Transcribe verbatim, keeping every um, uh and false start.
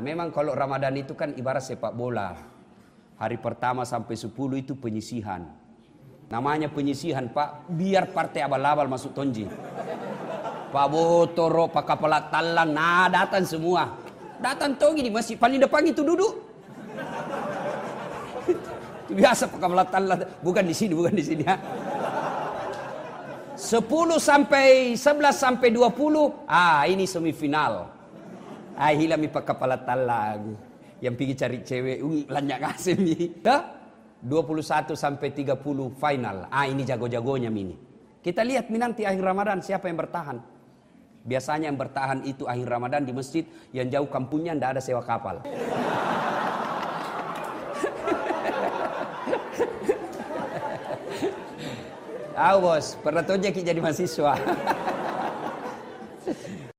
memang kalau Ramadan itu kan ibarat sepak bola. Hari pertama sampai sepuluh itu penyisihan. Namanya penyisihan Pak, biar partai abal-abal masuk tonji. Pak Botoro, Pak Kepala Talang, nah datang semua. Datang tongi di masjid, paling depan itu duduk. Biasa Pak Kepala Talang, bukan di sini, bukan di sini ya. sepuluh sampai sebelas sampai dua puluh, ah ini semifinal. Ah hilami Pak Kepala Talang yang pergi cari cewek, uh, lanyak ngasih ni. dua puluh satu sampai tiga puluh final. Ah ini jago-jagonya mini. Kita lihat nanti akhir Ramadan siapa yang bertahan. Biasanya yang bertahan itu akhir Ramadan di masjid yang jauh kampungnya ndak ada sewa kapal. Ah bos, pernah tojek jadi mahasiswa.